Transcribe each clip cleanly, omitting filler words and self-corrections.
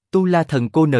Tu La Thần Cô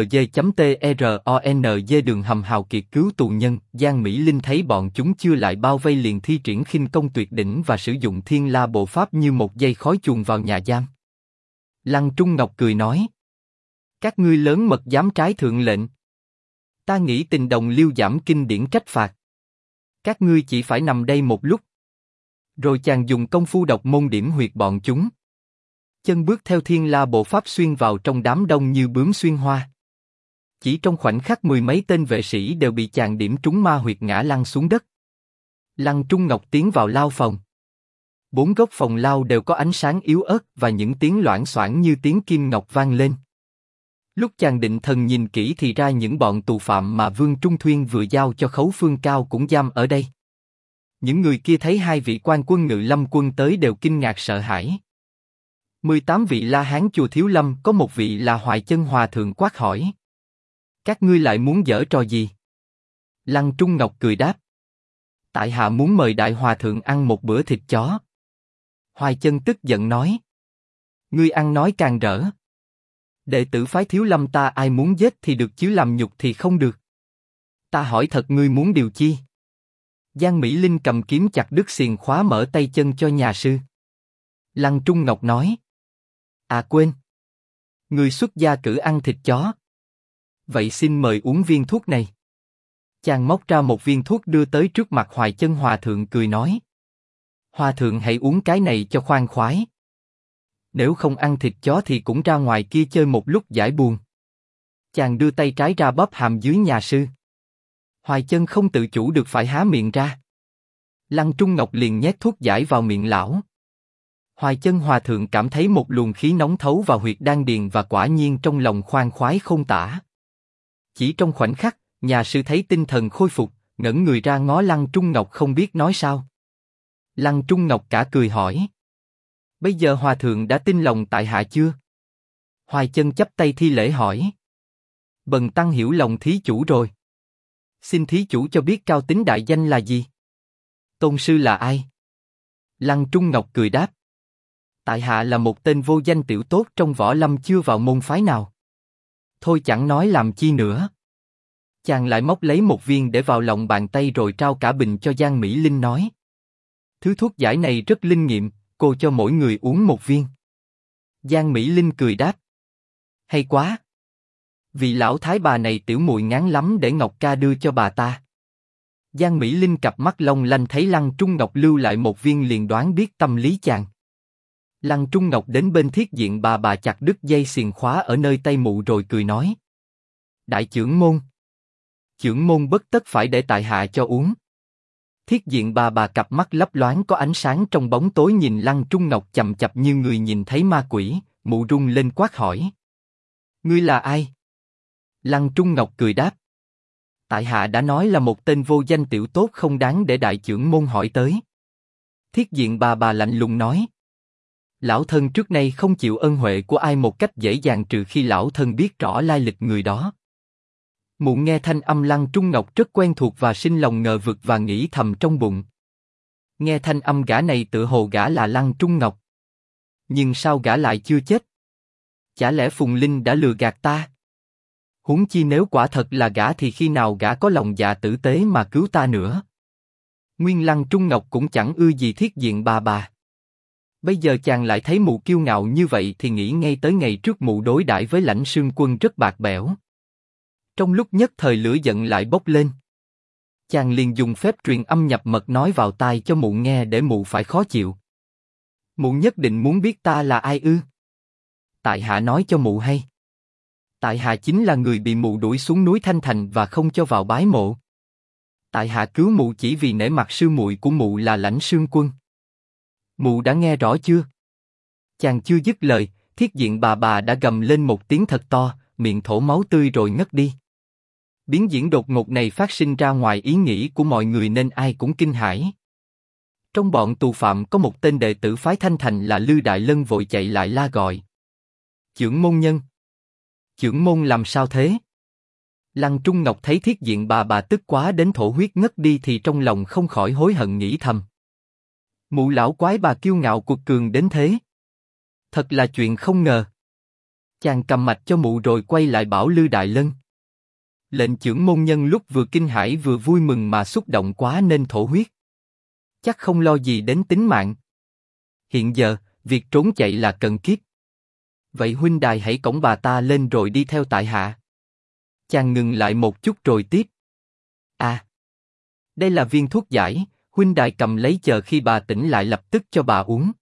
NG.TRONG đường hầm hào kiệt cứu tù nhân. Giang Mỹ Linh thấy bọn chúng chưa lại bao vây liền thi triển khinh công tuyệt đỉnh và sử dụng Thiên La Bộ Pháp như một dây khói chuồn vào nhà giam. Lăng Trung Ngọc cười nói: các ngươi lớn mật dám trái thượng lệnh. Ta nghĩ tình đồng liêu giảm kinh điển trách phạt. Các ngươi chỉ phải nằm đây một lúc. Rồi chàng dùng công phu độc môn điểm huyệt bọn chúng. Chân bước theo Thiên La Bộ Pháp xuyên vào trong đám đông như bướm xuyên hoa. Chỉ trong khoảnh khắc mười mấy tên vệ sĩ đều bị chàng điểm trúng ma huyệt ngã lăn xuống đất. Lăng Trung Ngọc tiến vào lao phòng. 4 góc phòng lao đều có ánh sáng yếu ớt và những tiếng loảng xoảng như tiếng kim ngọc vang lên. Lúc chàng định thần nhìn kỹ thì ra những bọn tù phạm mà Vương Trung Thuyên vừa giao cho Khấu Phương Cao cũng giam ở đây. Những người kia thấy 2 vị quan quân Ngự Lâm quân tới đều kinh ngạc sợ hãi. 18 vị La Hán chùa Thiếu Lâm có một vị là Hoài Chân Hòa Thượng quát hỏi: các ngươi lại muốn giở trò gì? Lăng Trung Ngọc cười đáp: tại hạ muốn mời Đại Hòa Thượng ăn một bữa thịt chó. Hoài Chân tức giận nói: ngươi ăn nói càng rỡ. Đệ tử phái Thiếu Lâm ta ai muốn giết thì được chứ làm nhục thì không được. Ta hỏi thật, ngươi muốn điều chi? Giang Mỹ Linh cầm kiếm chặt đứt xiềng khóa mở tay chân cho nhà sư. Lăng Trung Ngọc nói: à quên, người xuất gia cử ăn thịt chó. Vậy xin mời uống viên thuốc này. Chàng móc ra một viên thuốc đưa tới trước mặt Hoài Chân Hòa Thượng cười nói: Hòa Thượng hãy uống cái này cho khoan khoái. Nếu không ăn thịt chó thì cũng ra ngoài kia chơi một lúc giải buồn. Chàng đưa tay trái ra bóp hàm dưới nhà sư. Hoài Chân không tự chủ được phải há miệng ra. Lăng Trung Ngọc liền nhét thuốc giải vào miệng lão. Hoài Chân Hòa Thượng cảm thấy một luồng khí nóng thấu vào huyệt đan điền và quả nhiên trong lòng khoan khoái không tả. Chỉ trong khoảnh khắc, nhà sư thấy tinh thần khôi phục, ngẩng người ra ngó Lăng Trung Ngọc không biết nói sao. Lăng Trung Ngọc cả cười hỏi: bây giờ Hòa Thượng đã tin lòng tại hạ chưa? Hoài Chân chắp tay thi lễ hỏi: bần tăng hiểu lòng thí chủ rồi. Xin thí chủ cho biết cao tính đại danh là gì? Tôn sư là ai? Lăng Trung Ngọc cười đáp: tại hạ là một tên vô danh tiểu tốt trong võ lâm chưa vào môn phái nào. Thôi chẳng nói làm chi nữa. Chàng lại móc lấy một viên để vào lòng bàn tay rồi trao cả bình cho Giang Mỹ Linh nói: thứ thuốc giải này rất linh nghiệm, cô cho mỗi người uống một viên. Giang Mỹ Linh cười đáp: hay quá. Vị lão thái bà này tiểu muội ngán lắm để Ngọc ca đưa cho bà ta. Giang Mỹ Linh cặp mắt long lanh thấy Lăng Trung Ngọc lưu lại một viên liền đoán biết tâm lý chàng. Lăng Trung Ngọc đến bên Thiết Diện bà chặt đứt dây xiềng khóa ở nơi tay mụ rồi cười nói: đại trưởng môn, trưởng môn bất tất phải để tại hạ cho uống. Thiết Diện bà cặp mắt lấp loáng có ánh sáng trong bóng tối nhìn Lăng Trung Ngọc chằm chằm như người nhìn thấy ma quỷ, mụ rung lên quát hỏi: ngươi là ai? Lăng Trung Ngọc cười đáp: tại hạ đã nói là một tên vô danh tiểu tốt không đáng để đại trưởng môn hỏi tới. Thiết Diện bà lạnh lùng nói: lão thân trước nay không chịu ân huệ của ai một cách dễ dàng trừ khi lão thân biết rõ lai lịch người đó. Mụ nghe thanh âm Lăng Trung Ngọc rất quen thuộc và sinh lòng ngờ vực và nghĩ thầm trong bụng. Nghe thanh âm gã này tựa hồ gã là Lăng Trung Ngọc. Nhưng sao gã lại chưa chết? Chả lẽ Phùng Linh đã lừa gạt ta? Huống chi nếu quả thật là gã thì khi nào gã có lòng dạ tử tế mà cứu ta nữa? Nguyên Lăng Trung Ngọc cũng chẳng ưa gì Thiết Diện bà. Bây giờ chàng lại thấy mụ kiêu ngạo như vậy thì nghĩ ngay tới ngày trước mụ đối đãi với Lãnh Sương Quân rất bạc bẽo. Trong lúc nhất thời lửa giận lại bốc lên. Chàng liền dùng phép truyền âm nhập mật nói vào tai cho mụ nghe để mụ phải khó chịu. Mụ nhất định muốn biết ta là ai ư? Tại hạ nói cho mụ hay. Tại hạ chính là người bị mụ đuổi xuống núi Thanh Thành và không cho vào bái mộ. Tại hạ cứu mụ chỉ vì nể mặt sư muội của mụ là Lãnh Sương Quân. Mụ đã nghe rõ chưa? Chàng chưa dứt lời, Thiết Diện bà đã gầm lên một tiếng thật to, miệng thổ máu tươi rồi ngất đi. Biến diễn đột ngột này phát sinh ra ngoài ý nghĩ của mọi người nên ai cũng kinh hãi. Trong bọn tù phạm có một tên đệ tử phái Thanh Thành là Lư Đại Lân vội chạy lại la gọi: trưởng môn nhân! Trưởng môn làm sao thế? Lăng Trung Ngọc thấy Thiết Diện bà tức quá đến thổ huyết ngất đi thì trong lòng không khỏi hối hận nghĩ thầm. Mụ lão quái bà kiêu ngạo cuột cường đến thế. Thật là chuyện không ngờ. Chàng cầm mạch cho mụ rồi quay lại bảo Lư Đại Lân. Lệnh chưởng môn nhân lúc vừa kinh hãi vừa vui mừng mà xúc động quá nên thổ huyết. Chắc không lo gì đến tính mạng. Hiện giờ, việc trốn chạy là cần kiếp. Vậy huynh đài hãy cõng bà ta lên rồi đi theo tại hạ. Chàng ngừng lại một chút rồi tiếp. À, đây là viên thuốc giải, huynh đài cầm lấy chờ khi bà tỉnh lại lập tức cho bà uống.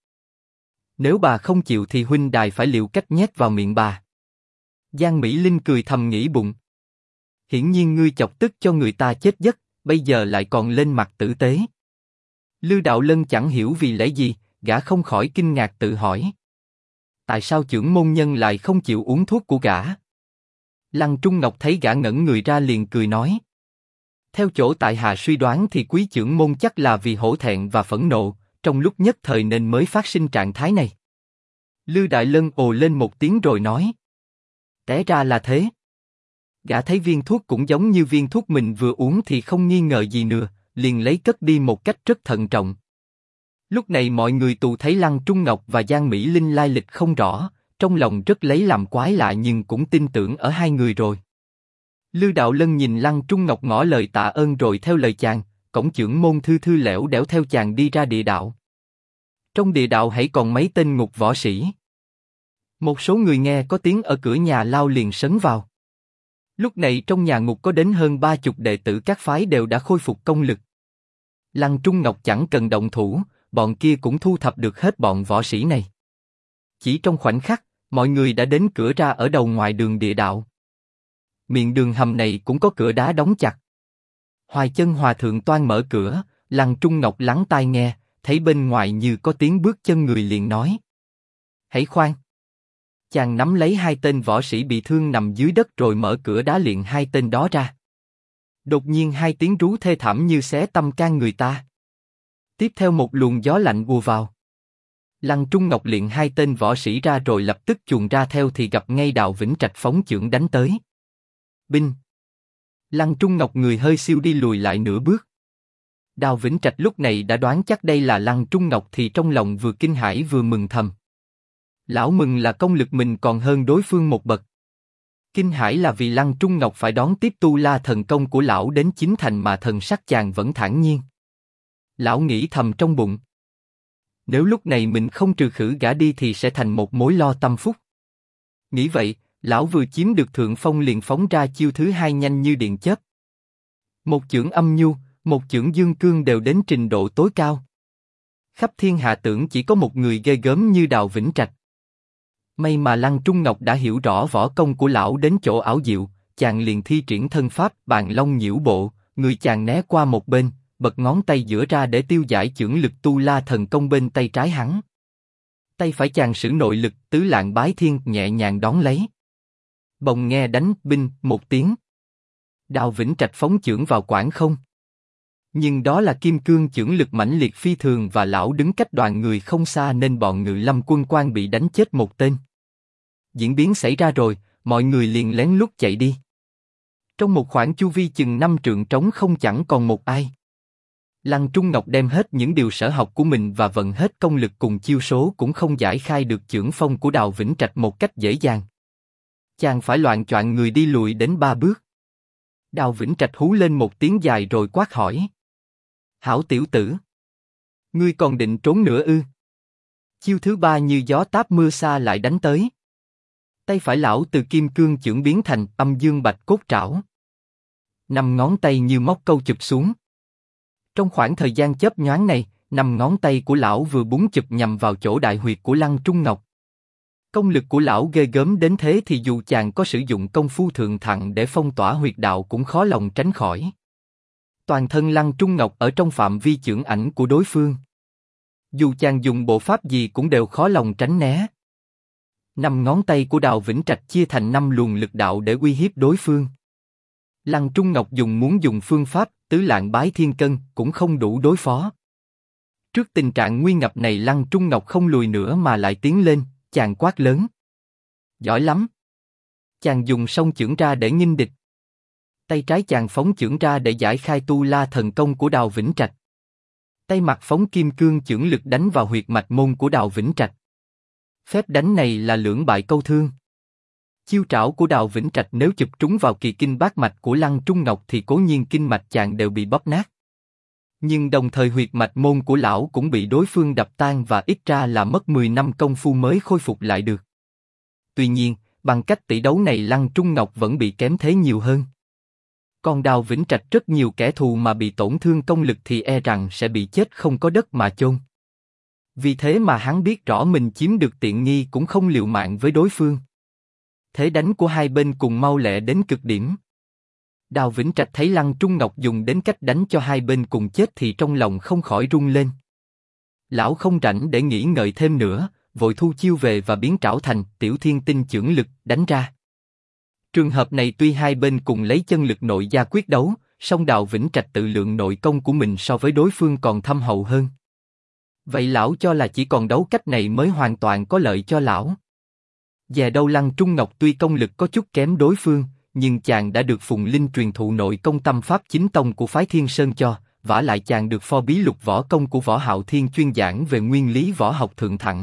Nếu bà không chịu thì huynh đài phải liệu cách nhét vào miệng bà. Giang Mỹ Linh cười thầm nghĩ bụng. Hiển nhiên ngươi chọc tức cho người ta chết giấc, bây giờ lại còn lên mặt tử tế. Lư Đạo Lân chẳng hiểu vì lẽ gì, gã không khỏi kinh ngạc tự hỏi. Tại sao chưởng môn nhân lại không chịu uống thuốc của gã? Lăng Trung Ngọc thấy gã ngẩn người ra liền cười nói. Theo chỗ tại hạ suy đoán thì quý chưởng môn chắc là vì hổ thẹn và phẫn nộ, trong lúc nhất thời nên mới phát sinh trạng thái này. Lư Đại Lân ồ lên một tiếng rồi nói. Té ra là thế. Gã thấy viên thuốc cũng giống như viên thuốc mình vừa uống thì không nghi ngờ gì nữa, liền lấy cất đi một cách rất thận trọng. Lúc này mọi người tù thấy Lăng Trung Ngọc và Giang Mỹ Linh lai lịch không rõ, trong lòng rất lấy làm quái lạ nhưng cũng tin tưởng ở hai người rồi. Lư Đạo Lân nhìn Lăng Trung Ngọc ngỏ lời tạ ơn rồi theo lời chàng, cổng chưởng môn thư thư lẻo đẻo theo chàng đi ra địa đạo. Trong địa đạo hãy còn mấy tên ngục võ sĩ. Một số người nghe có tiếng ở cửa nhà lao liền sấn vào. Lúc này trong nhà ngục có đến hơn 30 đệ tử các phái đều đã khôi phục công lực. Lăng Trung Ngọc chẳng cần động thủ, bọn kia cũng thu thập được hết bọn võ sĩ này. Chỉ trong khoảnh khắc, mọi người đã đến cửa ra ở đầu ngoài đường địa đạo. Miệng đường hầm này cũng có cửa đá đóng chặt. Hoài Chân Hòa Thượng toan mở cửa, Lăng Trung Ngọc lắng tai nghe, thấy bên ngoài như có tiếng bước chân người liền nói. Hãy khoan. Chàng nắm lấy hai tên võ sĩ bị thương nằm dưới đất rồi mở cửa đá liền hai tên đó ra. Đột nhiên hai tiếng rú thê thảm như xé tâm can người ta. Tiếp theo một luồng gió lạnh ùa vào. Lăng Trung Ngọc liền hai tên võ sĩ ra rồi lập tức chuồn ra theo thì gặp ngay Đào Vĩnh Trạch phóng chưởng đánh tới. Binh! Lăng Trung Ngọc người hơi siêu đi lùi lại nửa bước. Đào Vĩnh Trạch lúc này đã đoán chắc đây là Lăng Trung Ngọc thì trong lòng vừa kinh hãi vừa mừng thầm. Lão mừng là công lực mình còn hơn đối phương một bậc. Kinh hãi là vì Lăng Trung Ngọc phải đón tiếp tu la thần công của lão đến chín thành mà thần sắc chàng vẫn thản nhiên. Lão nghĩ thầm trong bụng. Nếu lúc này mình không trừ khử gã đi thì sẽ thành một mối lo tâm phúc. Nghĩ vậy, lão vừa chiếm được thượng phong liền phóng ra chiêu thứ hai nhanh như điện chớp. Một chưởng âm nhu, một chưởng dương cương đều đến trình độ tối cao. Khắp thiên hạ tưởng chỉ có một người ghê gớm như Đào Vĩnh Trạch. May mà Lăng Trung Ngọc đã hiểu rõ võ công của lão đến chỗ ảo diệu, chàng liền thi triển thân pháp Bàn Long Nhiễu Bộ, người chàng né qua một bên, bật ngón tay giữa ra để tiêu giải chưởng lực tu la thần công bên tay trái hắn. Tay phải chàng sử nội lực Tứ Lạng Bái Thiên nhẹ nhàng đón lấy. Bỗng nghe đánh binh một tiếng. Đào Vĩnh Trạch phóng chưởng vào quảng không. Nhưng đó là kim cương chưởng lực mãnh liệt phi thường và lão đứng cách đoàn người không xa nên bọn Ngự Lâm quân quan bị đánh chết một tên. Diễn biến xảy ra rồi, mọi người liền lén lút chạy đi. Trong một khoảng chu vi chừng 5 trượng trống không chẳng còn một ai. Lăng Trung Ngọc đem hết những điều sở học của mình và vận hết công lực cùng chiêu số cũng không giải khai được chưởng phong của Đào Vĩnh Trạch một cách dễ dàng. Chàng phải loạng choạng người đi lùi đến 3 bước. Đào Vĩnh Trạch hú lên một tiếng dài rồi quát hỏi. Hảo tiểu tử! Ngươi còn định trốn nữa ư? Chiêu thứ ba như gió táp mưa xa lại đánh tới. Tay phải lão từ kim cương chưởng biến thành âm dương bạch cốt trảo. 5 ngón tay như móc câu chụp xuống. Trong khoảng thời gian chớp nhoáng này, 5 ngón tay của lão vừa búng chụp nhằm vào chỗ đại huyệt của Lăng Trung Ngọc. Công lực của lão ghê gớm đến thế thì dù chàng có sử dụng công phu thượng thặng để phong tỏa huyệt đạo cũng khó lòng tránh khỏi. Toàn thân Lăng Trung Ngọc ở trong phạm vi chưởng ảnh của đối phương. Dù chàng dùng bộ pháp gì cũng đều khó lòng tránh né. 5 ngón tay của Đào Vĩnh Trạch chia thành 5 luồng lực đạo để uy hiếp đối phương. Lăng Trung Ngọc muốn dùng phương pháp Tứ Lạng Bái Thiên Cân cũng không đủ đối phó. Trước tình trạng nguy ngập này Lăng Trung Ngọc không lùi nữa mà lại tiến lên, chàng quát lớn. Giỏi lắm! Chàng dùng song chưởng ra để nghinh địch. Tay trái chàng phóng chưởng ra để giải khai tu la thần công của Đào Vĩnh Trạch. Tay mặt phóng kim cương chưởng lực đánh vào huyệt mạch môn của Đào Vĩnh Trạch. Phép đánh này là lưỡng bại câu thương. Chiêu trảo của Đào Vĩnh Trạch nếu chụp trúng vào kỳ kinh bát mạch của Lăng Trung Ngọc thì cố nhiên kinh mạch chàng đều bị bóp nát. Nhưng đồng thời huyệt mạch môn của lão cũng bị đối phương đập tan và ít ra là mất 10 năm công phu mới khôi phục lại được. Tuy nhiên, bằng cách tỷ đấu này Lăng Trung Ngọc vẫn bị kém thế nhiều hơn. Còn Đào Vĩnh Trạch rất nhiều kẻ thù mà bị tổn thương công lực thì e rằng sẽ bị chết không có đất mà chôn. Vì thế mà hắn biết rõ mình chiếm được tiện nghi cũng không liều mạng với đối phương. Thế đánh của hai bên cùng mau lẹ đến cực điểm. Đào Vĩnh Trạch thấy Lăng Trung Ngọc dùng đến cách đánh cho hai bên cùng chết thì trong lòng không khỏi run lên. Lão không rảnh để nghĩ ngợi thêm nữa, vội thu chiêu về và biến trảo thành Tiểu Thiên Tinh chưởng lực đánh ra. Trường hợp này tuy hai bên cùng lấy chân lực nội gia quyết đấu, song Đào Vĩnh Trạch tự lượng nội công của mình so với đối phương còn thâm hậu hơn. Vậy lão cho là chỉ còn đấu cách này mới hoàn toàn có lợi cho lão. Dè đâu Lăng Trung Ngọc tuy công lực có chút kém đối phương, nhưng chàng đã được Phùng Linh truyền thụ nội công tâm pháp chính tông của phái Thiên Sơn cho, vả lại chàng được Phò Bí Lục võ công của Võ Hạo Thiên chuyên giảng về nguyên lý võ học thượng thặng.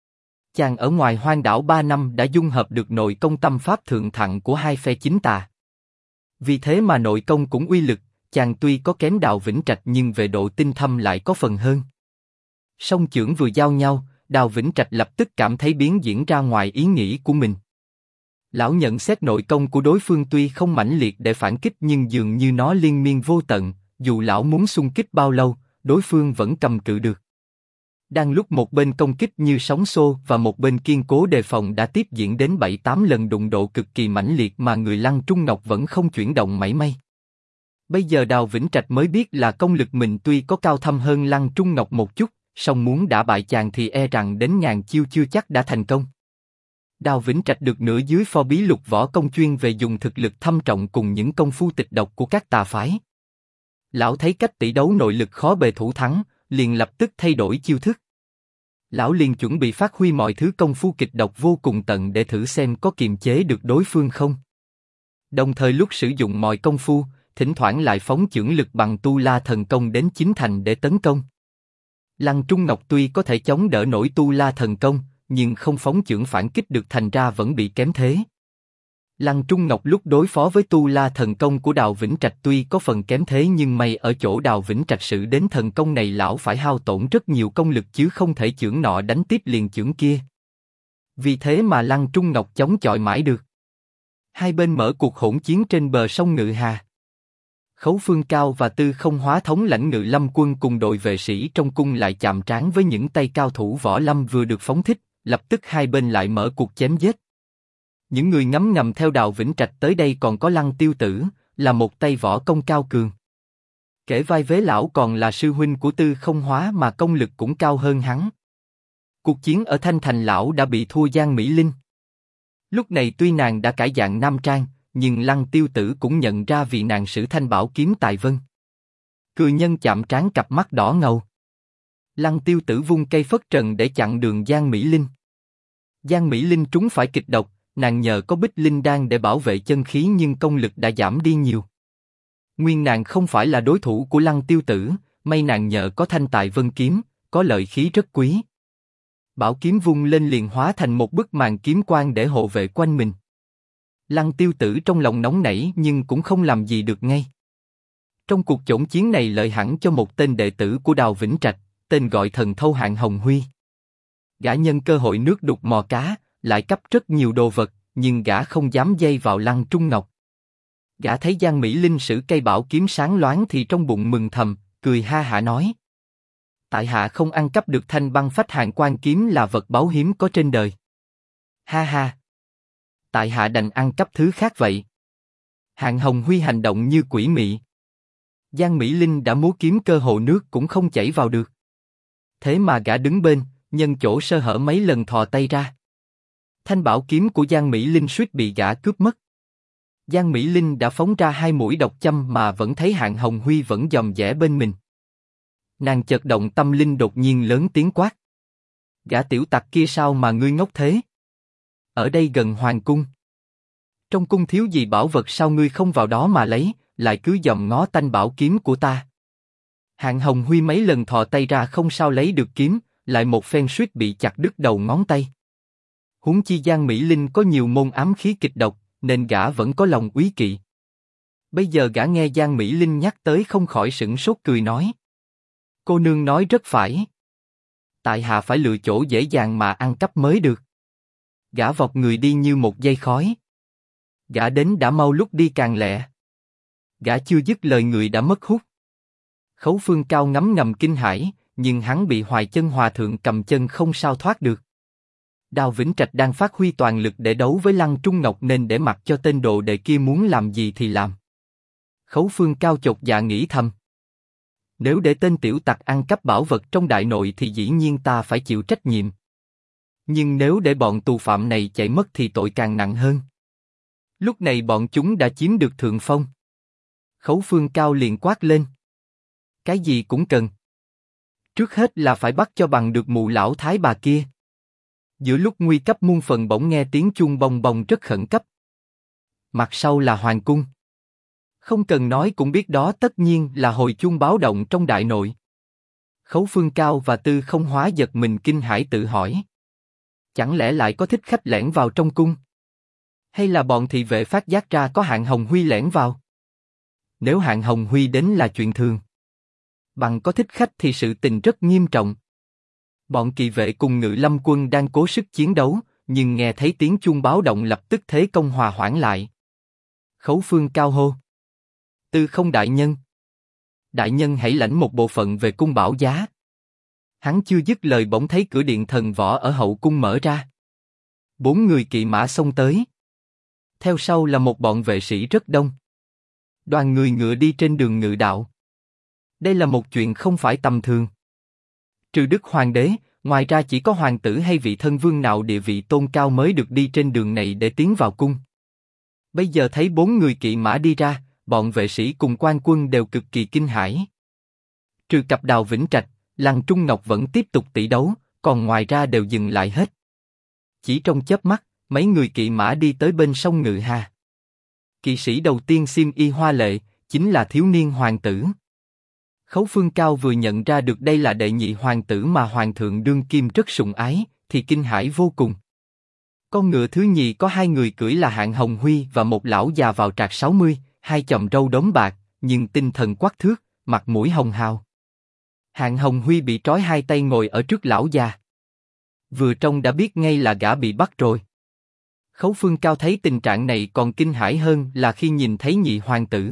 Chàng ở ngoài hoang đảo 3 năm đã dung hợp được nội công tâm pháp thượng thặng của hai phe chính tà. Vì thế mà nội công cũng uy lực, chàng tuy có kém Đào Vĩnh Trạch nhưng về độ tinh thâm lại có phần hơn. Song chưởng vừa giao nhau, Đào Vĩnh Trạch lập tức cảm thấy biến diễn ra ngoài ý nghĩ của mình. Lão nhận xét nội công của đối phương tuy không mãnh liệt để phản kích nhưng dường như nó liên miên vô tận, dù lão muốn xung kích bao lâu, đối phương vẫn cầm cự được. Đang lúc một bên công kích như sóng xô và một bên kiên cố đề phòng đã tiếp diễn đến 7-8 lần đụng độ cực kỳ mãnh liệt mà người Lăng Trung Ngọc vẫn không chuyển động mảy may. Bây giờ Đào Vĩnh Trạch mới biết là công lực mình tuy có cao thâm hơn Lăng Trung Ngọc một chút, song muốn đả bại chàng thì e rằng đến ngàn chiêu chưa chắc đã thành công. Đào Vĩnh Trạch được nửa dưới Phò Bí Lục võ công chuyên về dùng thực lực thâm trọng cùng những công phu tịch độc của các tà phái. Lão thấy cách tỷ đấu nội lực khó bề thủ thắng, liền lập tức thay đổi chiêu thức. Lão liền chuẩn bị phát huy mọi thứ công phu kịch độc vô cùng tận để thử xem có kiềm chế được đối phương không. Đồng thời lúc sử dụng mọi công phu, thỉnh thoảng lại phóng chưởng lực bằng Tu La Thần Công đến chín thành để tấn công. Lăng Trung Ngọc tuy có thể chống đỡ nổi Tu La Thần Công, nhưng không phóng chưởng phản kích được thành ra vẫn bị kém thế. Lăng Trung Ngọc lúc đối phó với Tu La Thần Công của Đào Vĩnh Trạch tuy có phần kém thế nhưng may ở chỗ Đào Vĩnh Trạch sử đến thần công này lão phải hao tổn rất nhiều công lực chứ không thể chưởng nọ đánh tiếp liền chưởng kia. Vì thế mà Lăng Trung Ngọc chống chọi mãi được. Hai bên mở cuộc hỗn chiến trên bờ sông Ngự Hà. Khấu Phương Cao và Tư Không Hóa thống lãnh Ngự Lâm quân cùng đội vệ sĩ trong cung lại chạm trán với những tay cao thủ võ lâm vừa được phóng thích, lập tức hai bên lại mở cuộc chém giết. Những người ngấm ngầm theo Đào Vĩnh Trạch tới đây còn có Lăng Tiêu Tử, là một tay võ công cao cường. Kể vai vế lão còn là sư huynh của Tư Không Hóa mà công lực cũng cao hơn hắn. Cuộc chiến ở Thanh Thành lão đã bị thua Giang Mỹ Linh. Lúc này tuy nàng đã cải dạng nam trang, nhưng Lăng Tiêu Tử cũng nhận ra vị nàng sử thanh bảo kiếm tài vân. Cười nhân chạm trán cặp mắt đỏ ngầu. Lăng Tiêu Tử vung cây phất trần để chặn đường Giang Mỹ Linh. Giang Mỹ Linh trúng phải kịch độc, nàng nhờ có Bích Linh đan để bảo vệ chân khí nhưng công lực đã giảm đi nhiều. Nguyên nàng không phải là đối thủ của Lăng Tiêu Tử, may nàng nhờ có thanh tài vân kiếm, có lợi khí rất quý. Bảo kiếm vung lên liền hóa thành một bức màn kiếm quang để hộ vệ quanh mình. Lăng Tiêu Tử trong lòng nóng nảy nhưng cũng không làm gì được ngay. Trong cuộc chỗn chiến này lợi hẳn cho một tên đệ tử của Đào Vĩnh Trạch, tên gọi Thần Thâu Hạng Hồng Huy. Gã nhân cơ hội nước đục mò cá, lại cấp rất nhiều đồ vật, nhưng gã không dám dây vào Lăng Trung Ngọc. Gã thấy Giang Mỹ Linh sử cây bảo kiếm sáng loáng thì trong bụng mừng thầm, cười ha hả nói: tại hạ không ăn cắp được thanh băng phách hàn quan kiếm là vật báu hiếm có trên đời. Ha ha! Tại hạ đành ăn cắp thứ khác vậy. Hạng Hồng Huy hành động như quỷ mị. Giang Mỹ Linh đã múa kiếm cơ hồ nước cũng không chảy vào được. Thế mà gã đứng bên, nhân chỗ sơ hở mấy lần thò tay ra. Thanh bảo kiếm của Giang Mỹ Linh suýt bị gã cướp mất. Giang Mỹ Linh đã phóng ra 2 mũi độc châm mà vẫn thấy Hạng Hồng Huy vẫn dòm dẻ bên mình. Nàng chợt động tâm linh đột nhiên lớn tiếng quát: gã tiểu tặc kia sao mà ngươi ngốc thế? Ở đây gần hoàng cung. Trong cung thiếu gì bảo vật sao ngươi không vào đó mà lấy, lại cứ dòm ngó thanh bảo kiếm của ta? Hạng Hồng Huy mấy lần thò tay ra không sao lấy được kiếm, lại một phen suýt bị chặt đứt đầu ngón tay. Huống chi Giang Mỹ Linh có nhiều môn ám khí kịch độc, nên gã vẫn có lòng úy kỵ. Bây giờ gã nghe Giang Mỹ Linh nhắc tới không khỏi sửng sốt cười nói. Cô nương nói rất phải. Tại hạ phải lựa chỗ dễ dàng mà ăn cắp mới được. Gã vọt người đi như một dây khói. Gã đến đã mau lúc đi càng lẹ. Gã chưa dứt lời người đã mất hút. Khấu Phương Cao ngấm ngầm kinh hãi, nhưng hắn bị Hoài Chân Hòa Thượng cầm chân không sao thoát được. Đào Vĩnh Trạch đang phát huy toàn lực để đấu với Lăng Trung Ngọc nên để mặc cho tên đồ đệ kia muốn làm gì thì làm. Khấu Phương Cao chột dạ nghĩ thầm. Nếu để tên tiểu tặc ăn cắp bảo vật trong đại nội thì dĩ nhiên ta phải chịu trách nhiệm. Nhưng nếu để bọn tù phạm này chạy mất thì tội càng nặng hơn. Lúc này bọn chúng đã chiếm được thượng phong. Khấu Phương Cao liền quát lên. Cái gì cũng cần. Trước hết là phải bắt cho bằng được mụ lão thái bà kia. Giữa lúc nguy cấp muôn phần bỗng nghe tiếng chuông bong bong rất khẩn cấp. Mặt sau là hoàng cung. Không cần nói cũng biết đó tất nhiên là hồi chuông báo động trong đại nội. Khấu Phương Cao và Tư Không Hóa giật mình kinh hãi tự hỏi. Chẳng lẽ lại có thích khách lẻn vào trong cung? Hay là bọn thị vệ phát giác ra có Hạng Hồng Huy lẻn vào? Nếu Hạng Hồng Huy đến là chuyện thường. Bằng có thích khách thì sự tình rất nghiêm trọng. Bọn kỵ vệ cùng Ngự Lâm quân đang cố sức chiến đấu, nhưng nghe thấy tiếng chuông báo động lập tức thế công hòa hoãn lại. Khấu Phương Cao hô. Tư Không đại nhân. Đại nhân hãy lãnh một bộ phận về cung bảo giá. Hắn chưa dứt lời bỗng thấy cửa điện thần võ ở hậu cung mở ra. 4 người kỵ mã xông tới. Theo sau là một bọn vệ sĩ rất đông. Đoàn người ngựa đi trên đường ngự đạo. Đây là một chuyện không phải tầm thường. Trừ Đức Hoàng đế, ngoài ra chỉ có hoàng tử hay vị thân vương nào địa vị tôn cao mới được đi trên đường này để tiến vào cung. Bây giờ thấy 4 người kỵ mã đi ra, bọn vệ sĩ cùng quan quân đều cực kỳ kinh hãi. Trừ cặp Đào Vĩnh Trạch, Lăng Trung Ngọc vẫn tiếp tục tỷ đấu, còn ngoài ra đều dừng lại hết. Chỉ trong chớp mắt, mấy người kỵ mã đi tới bên sông Ngự Hà. Kỵ sĩ đầu tiên xiêm y hoa lệ, chính là thiếu niên hoàng tử. Khấu Phương Cao vừa nhận ra được đây là đệ nhị hoàng tử mà hoàng thượng đương kim rất sủng ái, thì kinh hãi vô cùng. Con ngựa thứ nhì có 2 người cưỡi là Hạng Hồng Huy và một lão già vào trạc 60, 2 chòm râu đốm bạc, nhưng tinh thần quắc thước, mặt mũi hồng hào. Hạng Hồng Huy bị trói 2 tay ngồi ở trước lão già. Vừa trông đã biết ngay là gã bị bắt rồi. Khấu Phương Cao thấy tình trạng này còn kinh hãi hơn là khi nhìn thấy nhị hoàng tử.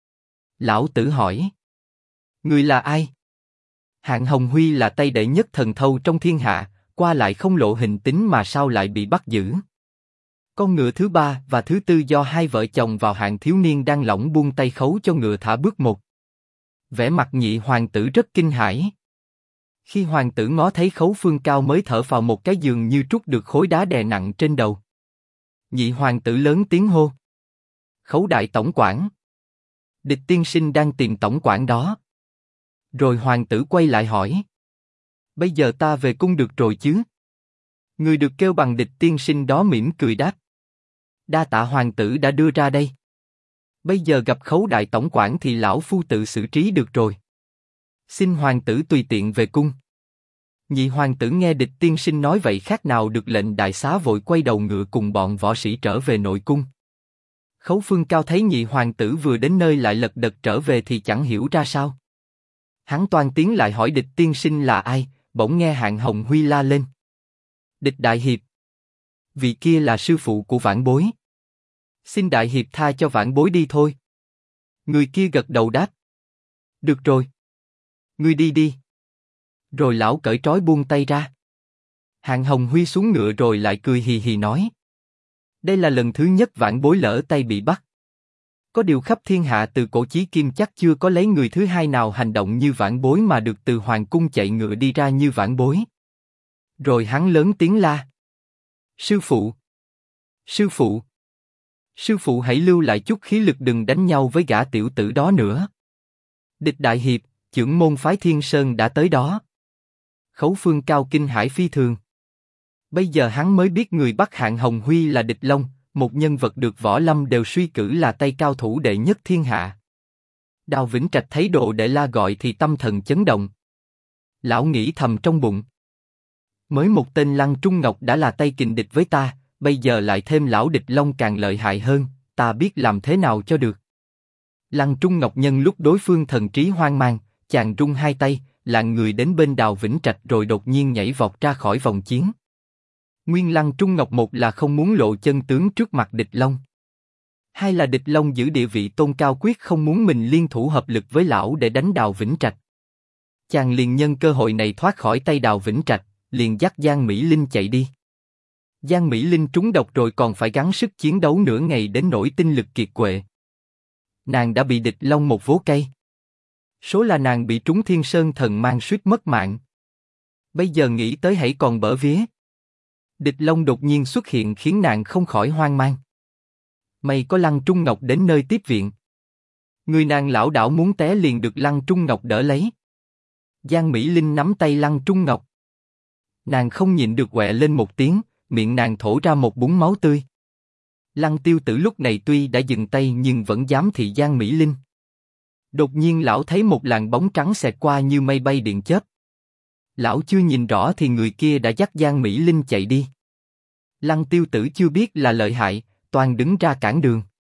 Lão tử hỏi. Người là ai? Hạng Hồng Huy là tay đệ nhất thần thâu trong thiên hạ, qua lại không lộ hình tính mà sao lại bị bắt giữ? Con ngựa thứ 3 và thứ 4 do 2 vợ chồng vào Hạng thiếu niên đang lỏng buông tay khấu cho ngựa thả bước một. Vẻ mặt nhị hoàng tử rất kinh hãi. Khi hoàng tử ngó thấy Khấu Phương Cao mới thở phào một cái dường như trút được khối đá đè nặng trên đầu. Nhị hoàng tử lớn tiếng hô. Khấu đại tổng quản. Địch tiên sinh đang tìm tổng quản đó. Rồi hoàng tử quay lại hỏi. Bây giờ ta về cung được rồi chứ? Người được kêu bằng Địch tiên sinh đó mỉm cười đáp. Đa tạ hoàng tử đã đưa ra đây. Bây giờ gặp Khấu đại tổng quản thì lão phu tự xử trí được rồi. Xin hoàng tử tùy tiện về cung. Nhị hoàng tử nghe Địch tiên sinh nói vậy khác nào được lệnh đại xá vội quay đầu ngựa cùng bọn võ sĩ trở về nội cung. Khấu Phương Cao thấy nhị hoàng tử vừa đến nơi lại lật đật trở về thì chẳng hiểu ra sao. Hắn toan tiến lại hỏi Địch tiên sinh là ai, bỗng nghe Hạng Hồng Huy la lên. Địch đại hiệp. Vị kia là sư phụ của vãn bối. Xin đại hiệp tha cho vãn bối đi thôi. Người kia gật đầu đáp. Được rồi. Ngươi đi đi. Rồi lão cởi trói buông tay ra. Hạng Hồng Huy xuống ngựa rồi lại cười hì hì nói. Đây là lần thứ nhất vãn bối lỡ tay bị bắt. Có điều khắp thiên hạ từ cổ chí kim chắc chưa có lấy người thứ hai nào hành động như vãn bối mà được từ hoàng cung chạy ngựa đi ra như vãn bối. Rồi hắn lớn tiếng la. Sư phụ! Sư phụ! Sư phụ hãy lưu lại chút khí lực đừng đánh nhau với gã tiểu tử đó nữa. Địch đại hiệp, chưởng môn phái Thiên Sơn đã tới đó. Khấu Phương Cao kinh hãi phi thường. Bây giờ hắn mới biết người bắt Hạng Hồng Huy là Địch Long, một nhân vật được võ lâm đều suy cử là tay cao thủ đệ nhất thiên hạ. Đào Vĩnh Trạch thấy đồ đệ la gọi thì tâm thần chấn động. Lão nghĩ thầm trong bụng. Mới một tên Lăng Trung Ngọc đã là tay kình địch với ta, bây giờ lại thêm lão địch long càng lợi hại hơn, ta biết làm thế nào cho được. Lăng Trung Ngọc nhân lúc đối phương thần trí hoang mang, chàng rung hai tay, lạng người đến bên Đào Vĩnh Trạch rồi đột nhiên nhảy vọt ra khỏi vòng chiến. Nguyên Lăng Trung Ngọc một là không muốn lộ chân tướng trước mặt địch long. Hai là địch long giữ địa vị tôn cao quyết không muốn mình liên thủ hợp lực với lão để đánh Đào Vĩnh Trạch. Chàng liền nhân cơ hội này thoát khỏi tay Đào Vĩnh Trạch, liền dắt Giang Mỹ Linh chạy đi. Giang Mỹ Linh trúng độc rồi còn phải gắng sức chiến đấu nửa ngày đến nỗi tinh lực kiệt quệ. Nàng đã bị địch long một vố cây. Số là nàng bị trúng Thiên Sơn Thần Mang suýt mất mạng. Bây giờ nghĩ tới hãy còn bở vía. Địch long đột nhiên xuất hiện khiến nàng không khỏi hoang mang. May có Lăng Trung Ngọc đến nơi tiếp viện. Người nàng lảo đảo muốn té liền được Lăng Trung Ngọc đỡ lấy. Giang Mỹ Linh nắm tay Lăng Trung Ngọc. Nàng không nhịn được quẹ lên một tiếng, miệng nàng thổ ra một búng máu tươi. Lăng Tiêu Tử lúc này tuy đã dừng tay nhưng vẫn giám thị Giang Mỹ Linh. Đột nhiên lão thấy một làn bóng trắng xẹt qua như mây bay điện chớp. Lão chưa nhìn rõ thì người kia đã dắt Giang Mỹ Linh chạy đi. Lăng Tiêu Tử chưa biết là lợi hại, toàn đứng ra cản đường.